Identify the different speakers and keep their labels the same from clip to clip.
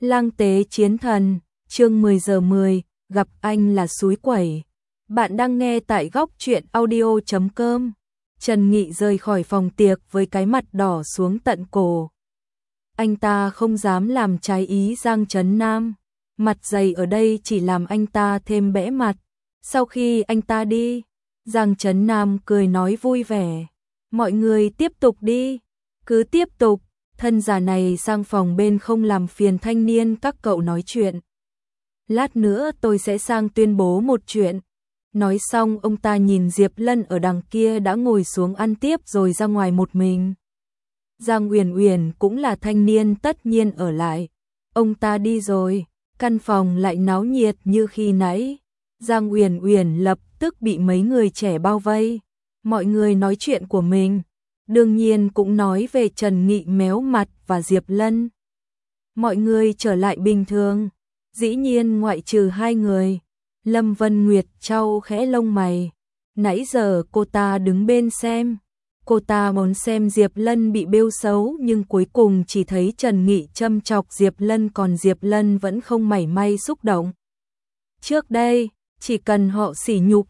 Speaker 1: Lang tế chiến thần, chương 10 giờ 10, gặp anh là súi quẩy. Bạn đang nghe tại góc truyện audio.com. Trần Nghị rời khỏi phòng tiệc với cái mặt đỏ xuống tận cổ. Anh ta không dám làm trái ý Giang Trấn Nam. Mặt dày ở đây chỉ làm anh ta thêm bẽ mặt. Sau khi anh ta đi, Giang Trấn Nam cười nói vui vẻ. Mọi người tiếp tục đi. Cứ tiếp tục. Thân già này sang phòng bên không làm phiền thanh niên các cậu nói chuyện. Lát nữa tôi sẽ sang tuyên bố một chuyện. Nói xong ông ta nhìn Diệp Lân ở đằng kia đã ngồi xuống ăn tiếp rồi ra ngoài một mình. Giang Uyển Uyển cũng là thanh niên tất nhiên ở lại. Ông ta đi rồi, căn phòng lại náo nhiệt như khi nãy. Giang Uyển Uyển lập tức bị mấy người trẻ bao vây. Mọi người nói chuyện của mình. Đương nhiên cũng nói về Trần Nghị méo mặt và Diệp Lân. Mọi người trở lại bình thường. Dĩ nhiên ngoại trừ hai người. Lâm Vân Nguyệt trao khẽ lông mày. Nãy giờ cô ta đứng bên xem. Cô ta muốn xem Diệp Lân bị bêu xấu nhưng cuối cùng chỉ thấy Trần Nghị châm chọc Diệp Lân còn Diệp Lân vẫn không mảy may xúc động. Trước đây, chỉ cần họ sỉ nhục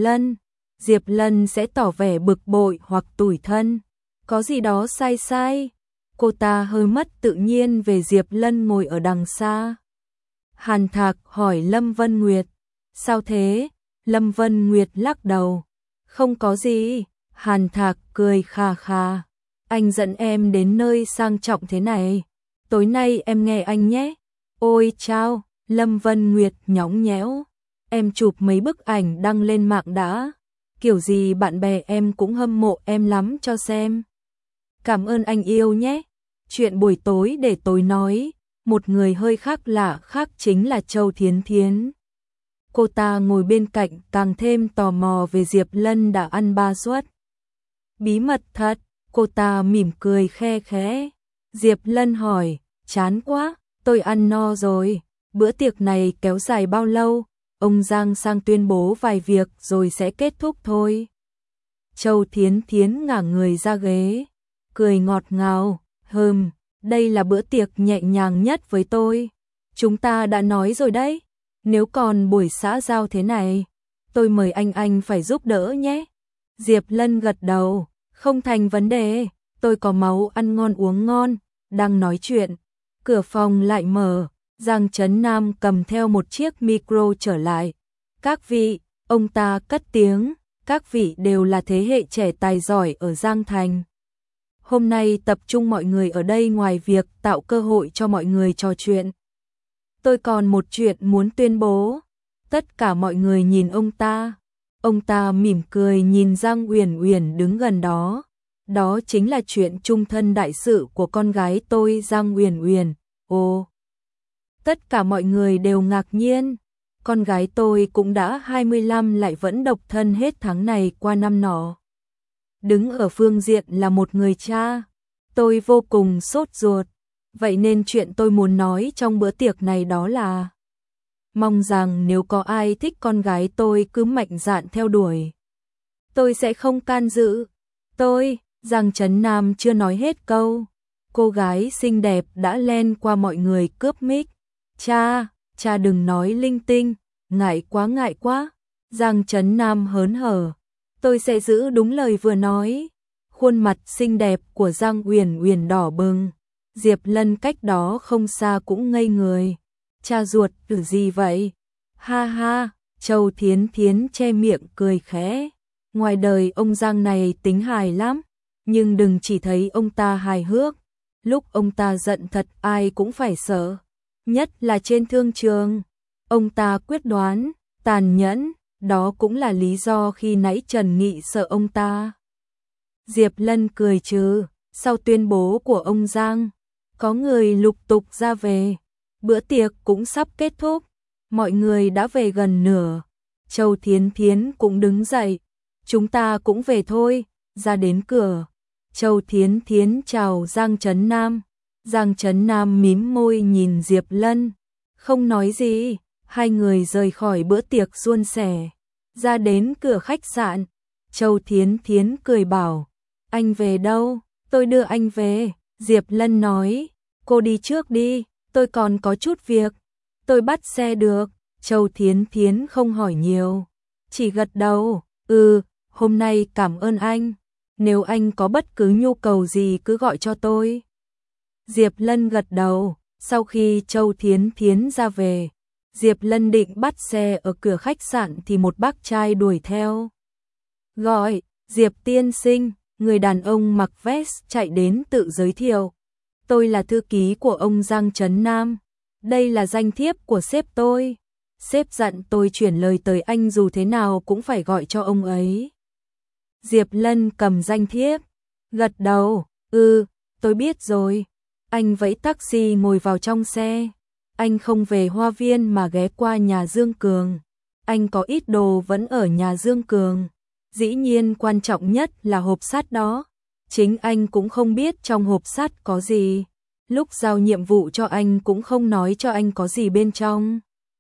Speaker 1: Diệp Lân sẽ tỏ vẻ bực bội hoặc tủi thân. Có gì đó sai sai. Cô ta hơi mất tự nhiên về Diệp Lân ngồi ở đằng xa. Hàn Thạc hỏi Lâm Vân Nguyệt. Sao thế? Lâm Vân Nguyệt lắc đầu. Không có gì. Hàn Thạc cười khà khà. Anh dẫn em đến nơi sang trọng thế này. Tối nay em nghe anh nhé. Ôi chao. Lâm Vân Nguyệt nhõng nhẽo. Em chụp mấy bức ảnh đăng lên mạng đã. Kiểu gì bạn bè em cũng hâm mộ em lắm cho xem. Cảm ơn anh yêu nhé. Chuyện buổi tối để tối nói. Một người hơi khác lạ khác chính là Châu Thiến Thiến. Cô ta ngồi bên cạnh càng thêm tò mò về Diệp Lân đã ăn 3 suất. Bí mật thật, cô ta mỉm cười khe khẽ. Diệp Lân hỏi, chán quá, tôi ăn no rồi. Bữa tiệc này kéo dài bao lâu? Ông Giang sang tuyên bố vài việc rồi sẽ kết thúc thôi. Châu Thiến Thiến ngả người ra ghế. Cười ngọt ngào, đây là bữa tiệc nhẹ nhàng nhất với tôi. Chúng ta đã nói rồi đấy, nếu còn buổi xã giao thế này, tôi mời anh phải giúp đỡ nhé. Diệp Lân gật đầu, không thành vấn đề, tôi có máu ăn ngon uống ngon. Đang nói chuyện, cửa phòng lại mở, Giang Trấn Nam cầm theo một chiếc micro trở lại. Các vị, ông ta cất tiếng, các vị đều là thế hệ trẻ tài giỏi ở Giang Thành. Hôm nay tập trung mọi người ở đây ngoài việc tạo cơ hội cho mọi người trò chuyện. Tôi còn một chuyện muốn tuyên bố. Tất cả mọi người nhìn ông ta. Ông ta mỉm cười nhìn Giang Uyển Uyển đứng gần đó. Đó chính là chuyện chung thân đại sự của con gái tôi Giang Uyển Uyển. Ồ! Tất cả mọi người đều ngạc nhiên. Con gái tôi cũng đã 25 lại vẫn độc thân hết tháng này qua năm nọ. Đứng ở phương diện là một người cha, tôi vô cùng sốt ruột. Vậy nên chuyện tôi muốn nói trong bữa tiệc này đó là mong rằng nếu có ai thích con gái tôi cứ mạnh dạn theo đuổi. Tôi sẽ không can dự. Giang Trấn Nam chưa nói hết câu. Cô gái xinh đẹp đã len qua mọi người cướp mic. Cha đừng nói linh tinh, ngại quá. Giang Trấn Nam hớn hở. Tôi sẽ giữ đúng lời vừa nói. Khuôn mặt xinh đẹp của Giang Uyển Uyển đỏ bừng. Diệp Lân cách đó không xa cũng ngây người. Cha ruột kiểu gì vậy? Ha ha, Châu Thiến Thiến che miệng cười khẽ. Ngoài đời ông Giang này tính hài lắm, nhưng đừng chỉ thấy ông ta hài hước. Lúc ông ta giận thật ai cũng phải sợ. Nhất là trên thương trường. Ông ta quyết đoán, tàn nhẫn. Đó cũng là lý do khi nãy Trần Nghị sợ ông ta. Diệp Lân cười trừ. Sau tuyên bố của ông Giang, có người lục tục ra về. Bữa tiệc cũng sắp kết thúc. Mọi người đã về gần nửa. Châu Thiến Thiến cũng đứng dậy. Chúng ta cũng về thôi. Ra đến cửa. Châu Thiến Thiến chào Giang Trấn Nam. Giang Trấn Nam mím môi nhìn Diệp Lân. Không nói gì. Hai người rời khỏi bữa tiệc suôn sẻ. Ra đến cửa khách sạn. Châu Thiến Thiến cười bảo. Anh về đâu? Tôi đưa anh về. Diệp Lân nói. Cô đi trước đi. tôi còn có chút việc, tôi bắt xe được. Châu Thiến Thiến không hỏi nhiều, chỉ gật đầu, hôm nay cảm ơn anh, nếu anh có bất cứ nhu cầu gì cứ gọi cho tôi. Diệp Lân gật đầu, sau khi Châu Thiến Thiến ra về, Diệp Lân định bắt xe ở cửa khách sạn thì một bác trai đuổi theo. Gọi, Diệp tiên sinh, người đàn ông mặc vest chạy đến tự giới thiệu. Tôi là thư ký của ông Giang Trấn Nam, đây là danh thiếp của sếp tôi. Sếp dặn tôi chuyển lời tới anh dù thế nào cũng phải gọi cho ông ấy. Diệp Lân cầm danh thiếp, gật đầu, tôi biết rồi. Anh vẫy taxi ngồi vào trong xe. Anh không về Hoa Viên mà ghé qua nhà Dương Cường. Anh có ít đồ vẫn ở nhà Dương Cường. Dĩ nhiên quan trọng nhất là hộp sắt đó. Chính anh cũng không biết trong hộp sắt có gì. Lúc giao nhiệm vụ cho anh cũng không nói cho anh có gì bên trong.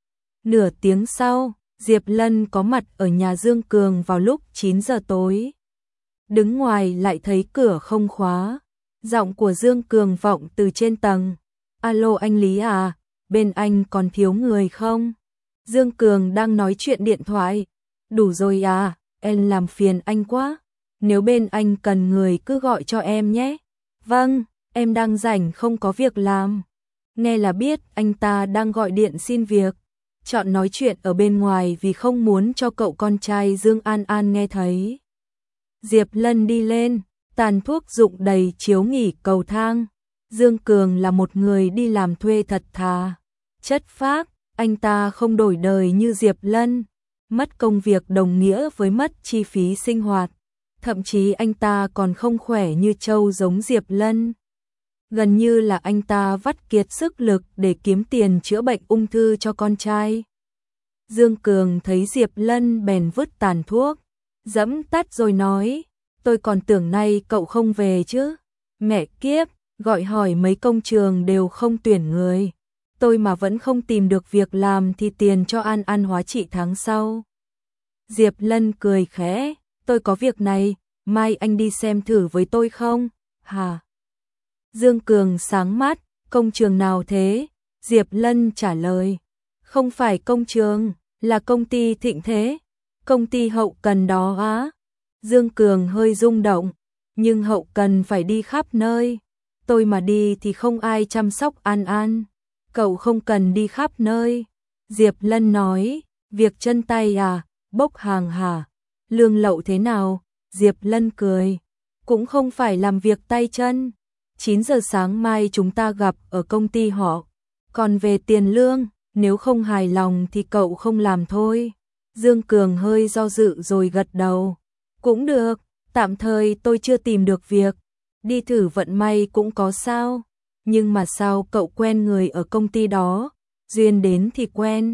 Speaker 1: Nửa tiếng sau, Diệp Lân có mặt ở nhà Dương Cường vào lúc 9 giờ tối. Đứng ngoài lại thấy cửa không khóa. Giọng của Dương Cường vọng từ trên tầng. Alo anh Lý à, bên anh còn thiếu người không? Dương Cường đang nói chuyện điện thoại. Đủ rồi à, em làm phiền anh quá. Nếu bên anh cần người cứ gọi cho em nhé. Vâng, em đang rảnh không có việc làm. Nghe là biết anh ta đang gọi điện xin việc. Chọn nói chuyện ở bên ngoài vì không muốn cho cậu con trai Dương An An nghe thấy. Diệp Lân đi lên, tàn thuốc dụng đầy chiếu nghỉ cầu thang. Dương Cường là một người đi làm thuê thật thà, chất phác, anh ta không đổi đời như Diệp Lân, mất công việc đồng nghĩa với mất chi phí sinh hoạt, thậm chí anh ta còn không khỏe như trâu giống Diệp Lân. Gần như là anh ta vắt kiệt sức lực để kiếm tiền chữa bệnh ung thư cho con trai. Dương Cường thấy Diệp Lân bèn vứt tàn thuốc, dẫm tắt rồi nói, tôi còn tưởng nay cậu không về chứ. Mẹ kiếp, gọi hỏi mấy công trường đều không tuyển người. Tôi mà vẫn không tìm được việc làm thì tiền cho An An hóa trị tháng sau. Diệp Lân cười khẽ, tôi có việc này, mai anh đi xem thử với tôi không? Hả? Dương Cường sáng mắt, công trường nào thế? Diệp Lân trả lời, không phải công trường, là công ty Thịnh Thế, công ty hậu cần đó á. Dương Cường hơi rung động, nhưng hậu cần phải đi khắp nơi. Tôi mà đi thì không ai chăm sóc An An. Cậu không cần đi khắp nơi. Diệp Lân nói, việc chân tay à, bốc hàng hả? Lương lậu thế nào? Diệp Lân cười, cũng không phải làm việc tay chân. 9 giờ sáng mai chúng ta gặp ở công ty họ. Còn về tiền lương, nếu không hài lòng thì cậu không làm thôi. Dương Cường hơi do dự rồi gật đầu. Cũng được, tạm thời tôi chưa tìm được việc. Đi thử vận may cũng có sao. Nhưng mà sao cậu quen người ở công ty đó? Duyên đến thì quen.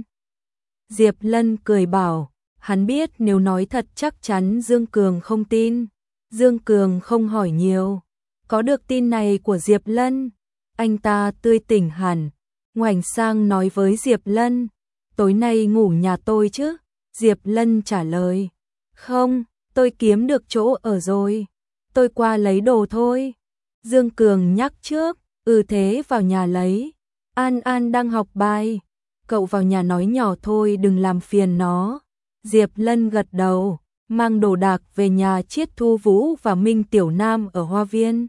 Speaker 1: Diệp Lân cười bảo, hắn biết nếu nói thật chắc chắn Dương Cường không tin. Dương Cường không hỏi nhiều. Có được tin này của Diệp Lân, anh ta tươi tỉnh hẳn, ngoảnh sang nói với Diệp Lân, tối nay ngủ nhà tôi chứ? Diệp Lân trả lời, không, tôi kiếm được chỗ ở rồi, tôi qua lấy đồ thôi. Dương Cường nhắc trước, thế vào nhà lấy, An An đang học bài, cậu vào nhà nói nhỏ thôi đừng làm phiền nó. Diệp Lân gật đầu, mang đồ đạc về nhà Chiết Thu Vũ và Minh Tiểu Nam ở Hoa Viên.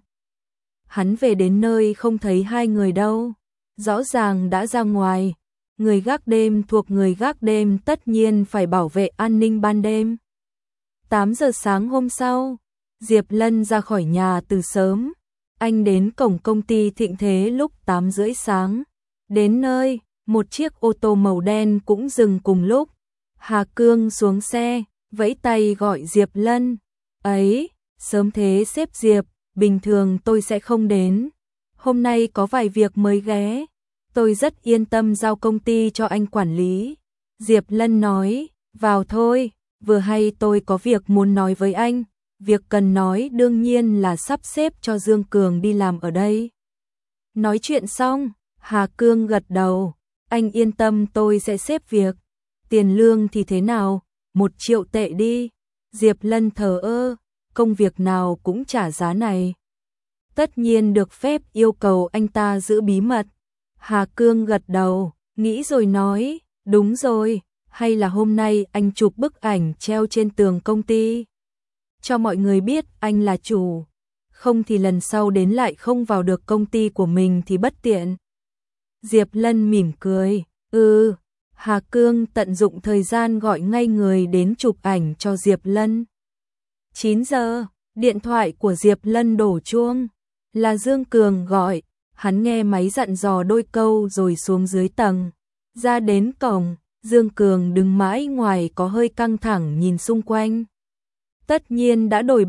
Speaker 1: Hắn về đến nơi không thấy hai người đâu, rõ ràng đã ra ngoài. Người gác đêm thuộc người gác đêm tất nhiên phải bảo vệ an ninh ban đêm. 8 giờ sáng hôm sau, Diệp Lân ra khỏi nhà từ sớm. Anh đến cổng công ty Thịnh Thế lúc 8 rưỡi sáng. Đến nơi, một chiếc ô tô màu đen cũng dừng cùng lúc. Hà Cương xuống xe, vẫy tay gọi Diệp Lân. Ấy, sớm thế sếp Diệp, bình thường tôi sẽ không đến. Hôm nay có vài việc mới ghé. Tôi rất yên tâm giao công ty cho anh quản lý. Diệp Lân nói, vào thôi, vừa hay tôi có việc muốn nói với anh. Việc cần nói đương nhiên là sắp xếp cho Dương Cường đi làm ở đây. Nói chuyện xong, Hà Cương gật đầu, anh yên tâm tôi sẽ xếp việc. Tiền lương thì thế nào? 1 triệu tệ đi. Diệp Lân thờ ơ, công việc nào cũng trả giá này. Tất nhiên được phép yêu cầu anh ta giữ bí mật. Hà Cương gật đầu, nghĩ rồi nói, đúng rồi, hay là hôm nay anh chụp bức ảnh treo trên tường công ty. Cho mọi người biết anh là chủ, không thì lần sau đến lại không vào được công ty của mình thì bất tiện. Diệp Lân mỉm cười, Hà Cương tận dụng thời gian gọi ngay người đến chụp ảnh cho Diệp Lân. 9 giờ, điện thoại của Diệp Lân đổ chuông, là Dương Cường gọi, hắn nghe máy dặn dò đôi câu rồi xuống dưới tầng. Ra đến cổng, Dương Cường đứng mãi ngoài có hơi căng thẳng nhìn xung quanh. Tất nhiên đã đổi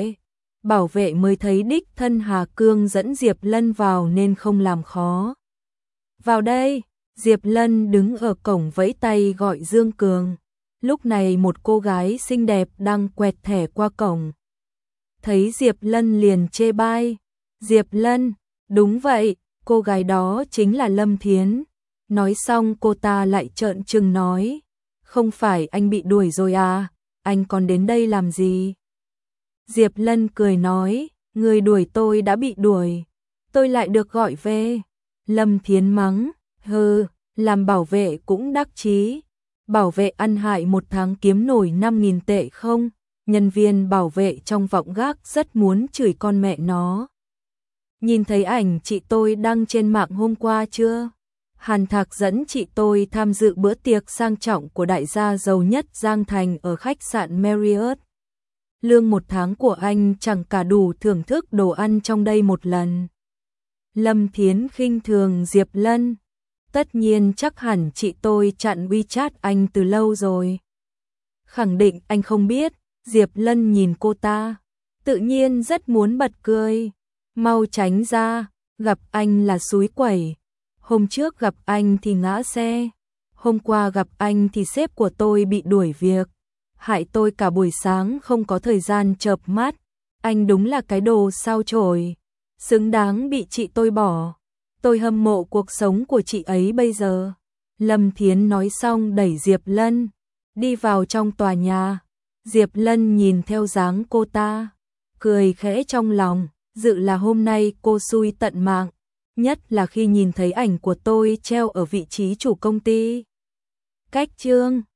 Speaker 1: bảo vệ mới thấy đích thân Hà Cương dẫn Diệp Lân vào nên không làm khó. Vào đây, Diệp Lân đứng ở cổng vẫy tay gọi Dương Cường. Lúc này một cô gái xinh đẹp đang quẹt thẻ qua cổng. Thấy Diệp Lân liền chê bai. Diệp Lân, đúng vậy, cô gái đó chính là Lâm Thiến. Nói xong cô ta lại trợn trừng nói, không phải anh bị đuổi rồi à, anh còn đến đây làm gì? Diệp Lân cười nói, người đuổi tôi đã bị đuổi, tôi lại được gọi về. Lâm Thiến mắng, hừ, làm bảo vệ cũng đắc chí. Bảo vệ ăn hại một tháng kiếm nổi 5.000 tệ không? Nhân viên bảo vệ trong vọng gác rất muốn chửi con mẹ nó. Nhìn thấy ảnh chị tôi đăng trên mạng hôm qua chưa? Hàn Thạc dẫn chị tôi tham dự bữa tiệc sang trọng của đại gia giàu nhất Giang Thành ở khách sạn Marriott. Lương một tháng của anh chẳng cả đủ thưởng thức đồ ăn trong đây một lần. Lâm Thiến khinh thường Diệp Lân. Tất nhiên chắc hẳn chị tôi chặn WeChat anh từ lâu rồi. Khẳng định anh không biết. Diệp Lân nhìn cô ta, tự nhiên rất muốn bật cười. Mau tránh ra, gặp anh là xúi quẩy. Hôm trước gặp anh thì ngã xe. Hôm qua gặp anh thì sếp của tôi bị đuổi việc. Hại tôi cả buổi sáng không có thời gian chợp mắt. Anh đúng là cái đồ sao chổi, xứng đáng bị chị tôi bỏ. Tôi hâm mộ cuộc sống của chị ấy bây giờ. Lâm Thiến nói xong đẩy Diệp Lân đi vào trong tòa nhà. Diệp Lân nhìn theo dáng cô ta, cười khẽ trong lòng, dự là hôm nay cô xui tận mạng, nhất là khi nhìn thấy ảnh của tôi treo ở vị trí chủ công ty. Cách chương